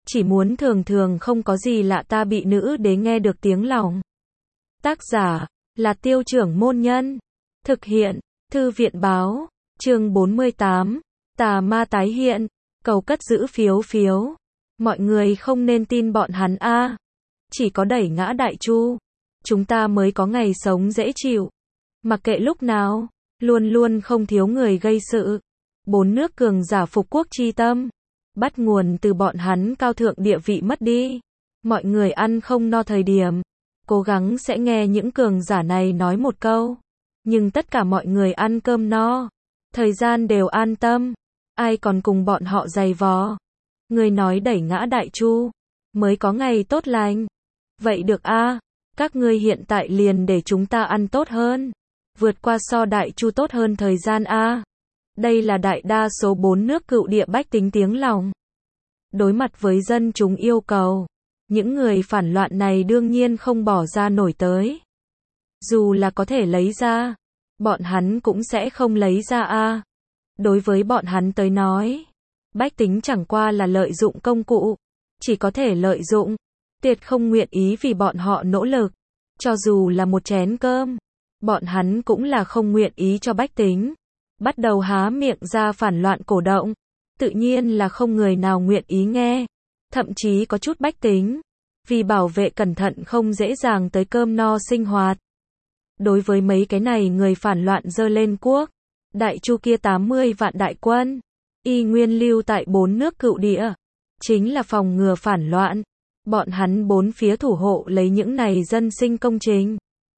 chỉ muốn thường thường không có gì lạ ta bị nữ đế nghe được tiếng lòng. Tác giả là Tiêu Trưởng Môn Nhân. Thực hiện Thư viện Báo. Chương 48. Tà ma tái hiện. Cầu cất giữ phiếu phiếu. Mọi người không nên tin bọn hắn a. Chỉ có đẩy ngã Đại Chu, chúng ta mới có ngày sống dễ chịu. Mặc kệ lúc nào, luôn luôn không thiếu người gây sự. 4 nước cường giả phục quốc chi tâm, bắt nguồn từ bọn hắn cao thượng địa vị mất đi. Mọi người ăn không no thời điểm, cố gắng sẽ nghe những cường giả này nói một câu. Nhưng tất cả mọi người ăn cơm no, thời gian đều an tâm, ai còn cùng bọn họ giày vò. Người nói đẩy ngã Đại Chu, mới có ngày tốt lành. Vậy được a, các ngươi hiện tại liền để chúng ta ăn tốt hơn, vượt qua so Đại Chu tốt hơn thời gian a. Đây là đại đa số 4 nước cựu địa bách tính tiếng lòng. Đối mặt với dân chúng yêu cầu, những người phản loạn này đương nhiên không bỏ ra nổi tới. Dù là có thể lấy ra, bọn hắn cũng sẽ không lấy ra a. Đối với bọn hắn tới nói, bách tính chẳng qua là lợi dụng công cụ, chỉ có thể lợi dụng, tuyệt không nguyện ý vì bọn họ nỗ lực. Cho dù là một chén cơm, bọn hắn cũng là không nguyện ý cho bách tính. Bắt đầu há miệng ra phản loạn cổ động, tự nhiên là không người nào nguyện ý nghe. Thậm chí có chút bách tính, vì bảo vệ cẩn thận không dễ dàng tới cơm no sinh hoạt. Đối với mấy cái này người phản loạn dơ lên quốc, Đại Chu kia 80 vạn đại quân, y nguyên lưu tại 4 nước cựu địa, chính là phòng ngừa phản loạn. Bọn hắn bốn phía thủ hộ lấy những này dân sinh công trình.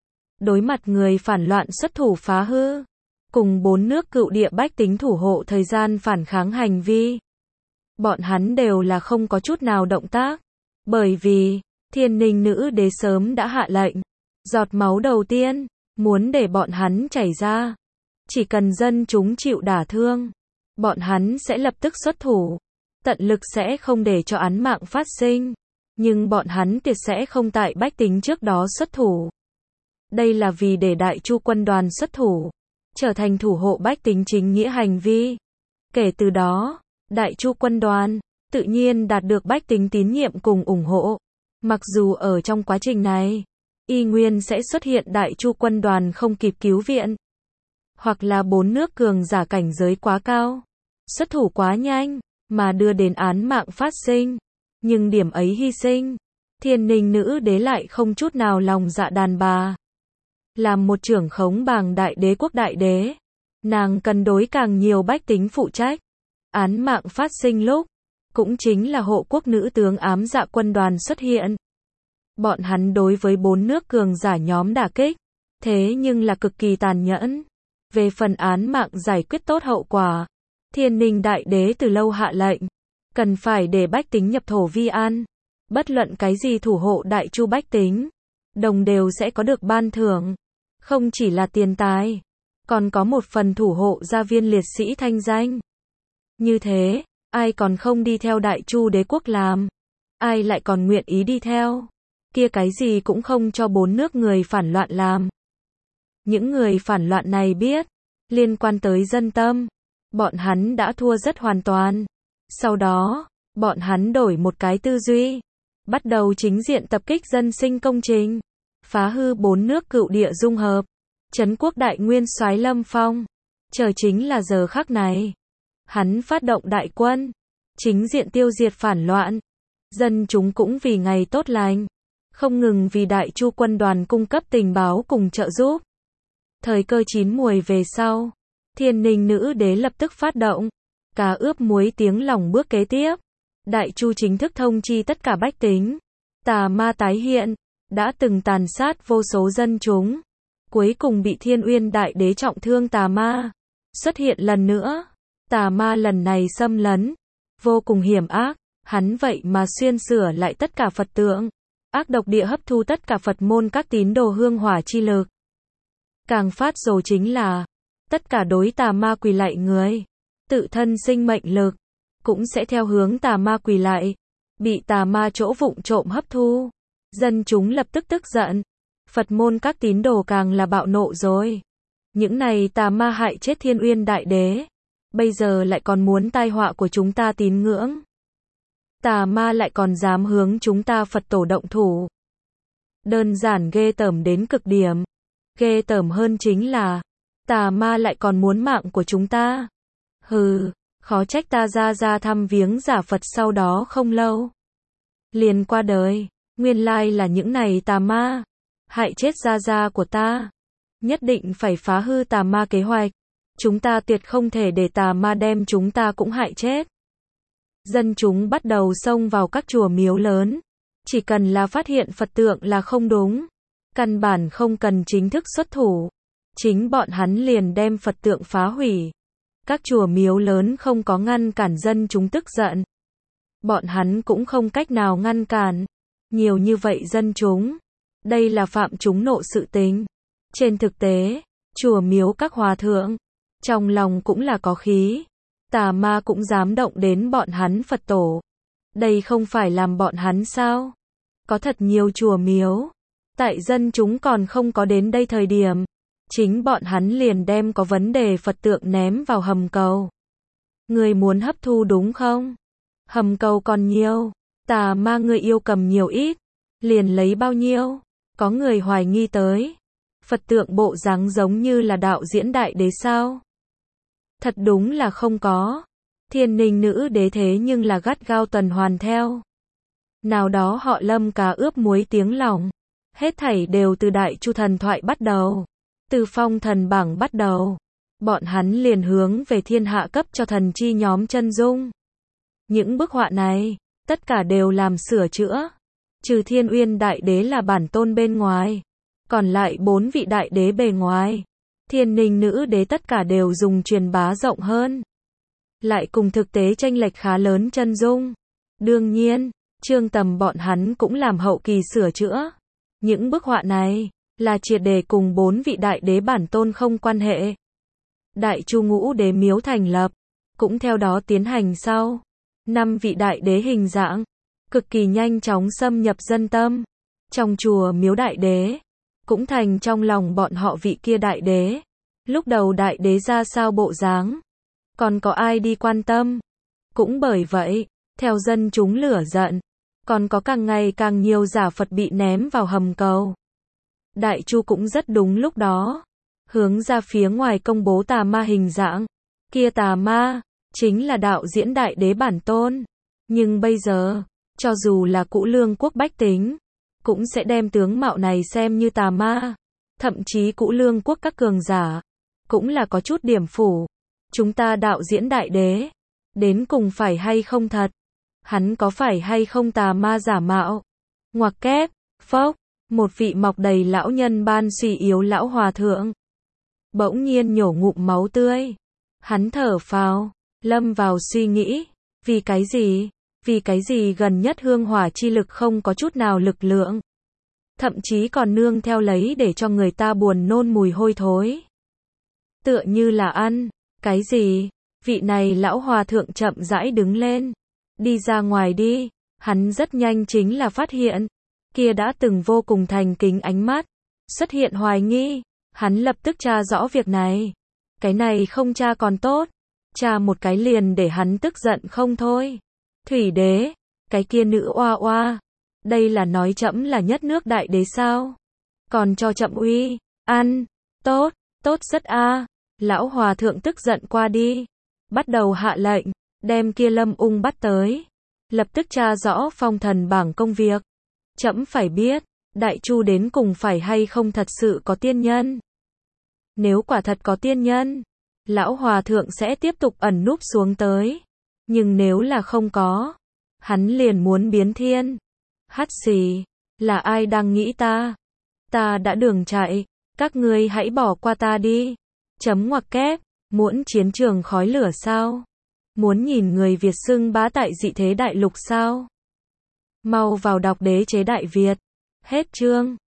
Đối mặt người phản loạn xuất thủ phá hư, cùng 4 nước cựu địa bách tính thủ hộ thời gian phản kháng hành vi, bọn hắn đều là không có chút nào động tác. Bởi vì, Thiên Ninh nữ đế sớm đã hạ lệnh, giọt máu đầu tiên, muốn để bọn hắn chảy ra. Chỉ cần dân chúng chịu đả thương, bọn hắn sẽ lập tức xuất thủ, tận lực sẽ không để cho án mạng phát sinh. Nhưng bọn hắn tuyệt sẽ không tại bách tính trước đó xuất thủ. Đây là vì để Đại Chu quân đoàn xuất thủ, trở thành thủ hộ bách tính chính nghĩa hành vi. Kể từ đó, Đại Chu quân đoàn tự nhiên đạt được bách tính tín nhiệm cùng ủng hộ. Mặc dù ở trong quá trình này, y nguyên sẽ xuất hiện Đại Chu quân đoàn không kịp cứu viện, hoặc là 4 nước cường giả cảnh giới quá cao, xuất thủ quá nhanh, mà đưa đến án mạng phát sinh. Nhưng điểm ấy hy sinh, Thiên Ninh nữ đế lại không chút nào lòng dạ đàn bà. Làm một trưởng khống bàng đại đế quốc đại đế, nàng cần đối càng nhiều bách tính phụ trách. Án mạng phát sinh lúc, cũng chính là hộ quốc nữ tướng ám dạ quân đoàn xuất hiện. Bọn hắn đối với 4 nước cường giả nhóm đả kích, thế nhưng là cực kỳ tàn nhẫn. Về phần án mạng giải quyết tốt hậu quả, Thiên Ninh đại đế từ lâu hạ lệnh, cần phải để bách tính nhập thổ vi an. Bất luận cái gì thủ hộ Đại Chu bách tính, đồng đều sẽ có được ban thưởng. Không chỉ là tiền tài, còn có một phần thủ hộ gia viên liệt sĩ thanh danh. Như thế, ai còn không đi theo Đại Chu đế quốc làm? Ai lại còn nguyện ý đi theo? Kia cái gì cũng không cho 4 nước người phản loạn làm. Những người phản loạn này biết, liên quan tới dân tâm, bọn hắn đã thua rất hoàn toàn. Sau đó, bọn hắn đổi một cái tư duy, bắt đầu chính diện tập kích dân sinh công trình, phá hư 4 nước cựu địa dung hợp, trấn quốc đại nguyên soái Lâm Phong. Chờ chính là giờ khắc này, hắn phát động đại quân, chính diện tiêu diệt phản loạn. Dân chúng cũng vì ngày tốt lành, không ngừng vì Đại Chu quân đoàn cung cấp tình báo cùng trợ giúp. Thời cơ chín muồi về sau, Thiên Ninh nữ đế lập tức phát động cá ướp muối tiếng lòng bước kế tiếp. Đại Chu chính thức thông chi tất cả bách tính, tà ma tái hiện, đã từng tàn sát vô số dân chúng, cuối cùng bị Thiên Uyên đại đế trọng thương tà ma xuất hiện lần nữa. Tà ma lần này xâm lấn vô cùng hiểm ác, hắn vậy mà xuyên sửa lại tất cả Phật tượng, ác độc địa hấp thu tất cả Phật môn các tín đồ hương hỏa chi lực. Càng phát rồi chính là tất cả đối tà ma quỳ lạy người, tự thân sinh mệnh lực cũng sẽ theo hướng tà ma quỳ lạy, bị tà ma chỗ vụng trộm hấp thu. Dân chúng lập tức tức giận, Phật môn các tín đồ càng là bạo nộ rồi. Những này tà ma hại chết Thiên Uyên đại đế, bây giờ lại còn muốn tai họa của chúng ta tín ngưỡng. Tà ma lại còn dám hướng chúng ta Phật tổ động thủ. Đơn giản ghê tởm đến cực điểm. Ghê tởm hơn chính là, tà ma lại còn muốn mạng của chúng ta. Hừ, khó trách ta ra thăm viếng giả Phật sau đó không lâu liền qua đời, nguyên lai là những này tà ma, hại chết gia của ta. Nhất định phải phá hư tà ma kế hoạch, chúng ta tuyệt không thể để tà ma đem chúng ta cũng hại chết. Dân chúng bắt đầu xông vào các chùa miếu lớn, chỉ cần là phát hiện Phật tượng là không đúng, căn bản không cần chính thức xuất thủ, chính bọn hắn liền đem Phật tượng phá hủy. Các chùa miếu lớn không có ngăn cản dân chúng tức giận. Bọn hắn cũng không cách nào ngăn cản. Nhiều như vậy dân chúng. Đây là phạm chúng nộ sự tính. Trên thực tế, chùa miếu các hòa thượng, trong lòng cũng là có khí. Tà ma cũng dám động đến bọn hắn Phật tổ. Đây không phải làm bọn hắn sao? Có thật nhiều chùa miếu. Tại dân chúng còn không có đến đây thời điểm. Chính bọn hắn liền đem có vấn đề Phật tượng ném vào hầm cầu. Người muốn hấp thu đúng không? Hầm cầu còn nhiều. Tà ma người yêu cầm nhiều ít. Liền lấy bao nhiêu? Có người hoài nghi tới. Phật tượng bộ dáng giống như là đạo diễn đại đế sao? Thật đúng là không có. Thiên Ninh nữ đế thế nhưng là gắt gao tuần hoàn theo. Nào đó họ Lâm cá ướp muối tiếng lòng. Hết thảy đều từ Đại Chu thần thoại bắt đầu. Từ phong thần bảng bắt đầu, bọn hắn liền hướng về thiên hạ cấp cho thần chi nhóm chân dung. Những bức họa này, tất cả đều làm sửa chữa. Trừ Thiên Uyên Đại Đế là bản tôn bên ngoài, còn lại 4 vị Đại Đế bề ngoài. Thiên Ninh Nữ Đế tất cả đều dùng truyền bá rộng hơn. Lại cùng thực tế chênh lệch khá lớn chân dung. Đương nhiên, Trương Tầm bọn hắn cũng làm hậu kỳ sửa chữa. Những bức họa này là triệt để cùng 4 vị đại đế bản tôn không quan hệ. Đại Chu ngũ đế miếu thành lập, cũng theo đó tiến hành sau. 5 vị đại đế hình dạng, cực kỳ nhanh chóng xâm nhập dân tâm. Trong chùa miếu đại đế, cũng thành trong lòng bọn họ vị kia đại đế. Lúc đầu đại đế ra sao bộ dáng, còn có ai đi quan tâm. Cũng bởi vậy, theo dân chúng lửa giận, còn có càng ngày càng nhiều giả Phật bị ném vào hầm cầu. Đại Chu cũng rất đúng lúc đó, hướng ra phía ngoài công bố tà ma hình dạng. Kia tà ma, chính là đạo diễn đại đế bản tôn. Nhưng bây giờ, cho dù là cũ lương quốc bách tính, cũng sẽ đem tướng mạo này xem như tà ma. Thậm chí cũ lương quốc các cường giả, cũng là có chút điểm phủ. Chúng ta đạo diễn đại đế, đến cùng phải hay không thật? Hắn có phải hay không tà ma giả mạo? Ngoặc kép, phốc. Một vị mọc đầy lão nhân ban suy yếu lão hòa thượng bỗng nhiên nhổ ngụm máu tươi. Hắn thở phào, lâm vào suy nghĩ. Vì cái gì? Vì cái gì gần nhất hương hỏa chi lực không có chút nào lực lượng? Thậm chí còn nương theo lấy để cho người ta buồn nôn mùi hôi thối. Tựa như là ăn. Cái gì? Vị này lão hòa thượng chậm rãi đứng lên. Đi ra ngoài đi. Hắn rất nhanh chính là phát hiện. Kia đã từng vô cùng thành kính ánh mắt, xuất hiện hoài nghi. Hắn lập tức tra rõ việc này. Cái này không tra còn tốt. Tra một cái liền để hắn tức giận không thôi. Thủy đế, cái kia nữ oa oa. Đây là nói trẫm là nhất nước đại đế sao? Còn cho trẫm uy, ăn, tốt, tốt rất a. Lão hòa thượng tức giận qua đi. Bắt đầu hạ lệnh, đem kia Lâm Ung bắt tới. Lập tức tra rõ phong thần bảng công việc. Trẫm phải biết, Đại Chu đến cùng phải hay không thật sự có tiên nhân. Nếu quả thật có tiên nhân, lão hòa thượng sẽ tiếp tục ẩn núp xuống tới. Nhưng nếu là không có, hắn liền muốn biến thiên. Hắt xì, là ai đang nghĩ ta? Ta đã đường chạy, các ngươi hãy bỏ qua ta đi. Chấm ngoặc kép, muốn chiến trường khói lửa sao? Muốn nhìn người Việt xưng bá tại dị thế đại lục sao? Mau vào đọc Đế chế Đại Việt. Hết chương.